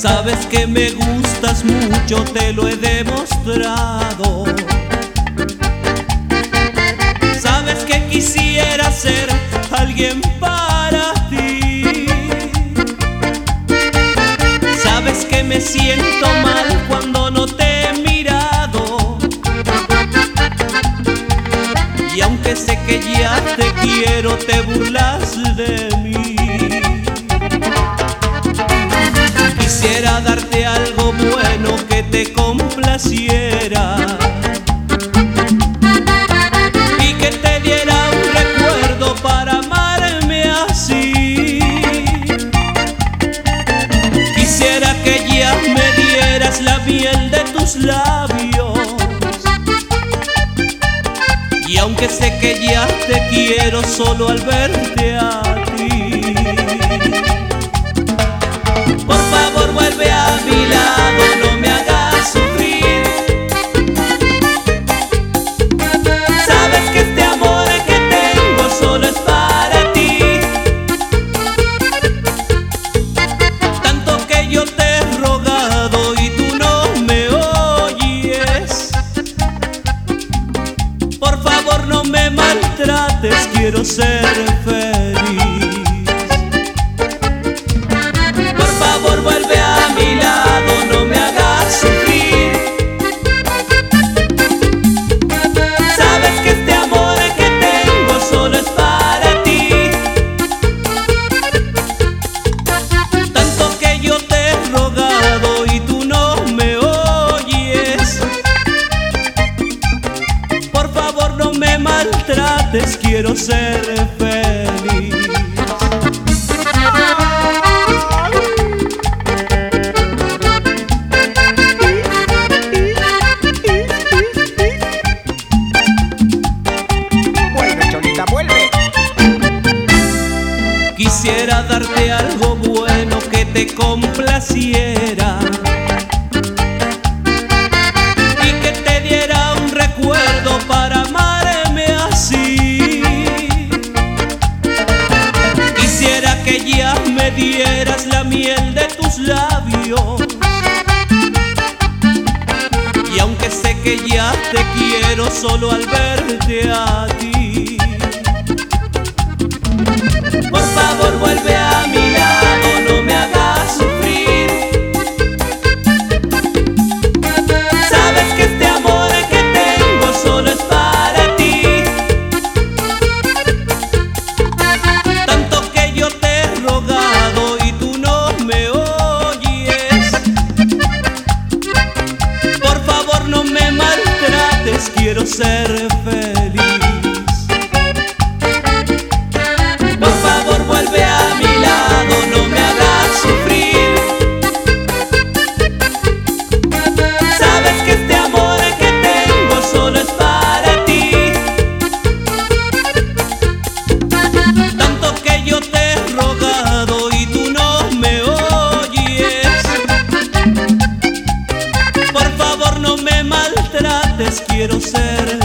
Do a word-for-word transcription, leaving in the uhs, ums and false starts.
Sabes que me gustas mucho, te lo he demostrado. Sabes que quisiera ser alguien para ti. Sabes que me siento mal cuando no te he mirado. Y aunque sé que ya te quiero, te burlas de mí. Quisiera darte algo bueno que te complaciera y que te diera un recuerdo para amarme así. Quisiera que ya me dieras la miel de tus labios. Y aunque sé que ya te quiero solo al verte a ti, por favor vuelve a mi lado, no me hagas sufrir. Sabes que este amor que tengo solo es para ti. Tanto que yo te he rogado y tú no me oyes. Por favor no me maltrates, quiero ser feliz. Por favor vuelve a mi lado, no me hagas sufrir. Sabes que este amor que tengo solo es para ti. Tanto que yo te he rogado y tú no me oyes. Por favor no me maltrates, quiero ser feliz. Quisiera darte algo bueno que te complaciera y que te diera un recuerdo para amarme así. Quisiera que ya me dieras la miel de tus labios. Y aunque sé que ya te quiero solo al verte a ti, por favor vuelve a mi lado, no me hagas sufrir. Sabes que este amor que tengo solo es para ti. Tanto que yo te he rogado y tú no me oyes. Por favor no me maltrates, quiero ser feliz. Por favor vuelve a mi lado, no me hagas sufrir. Sabes que este amor que tengo solo es para ti. Tanto que yo te he rogado y tú no me oyes. Por favor no me maltrates, quiero ser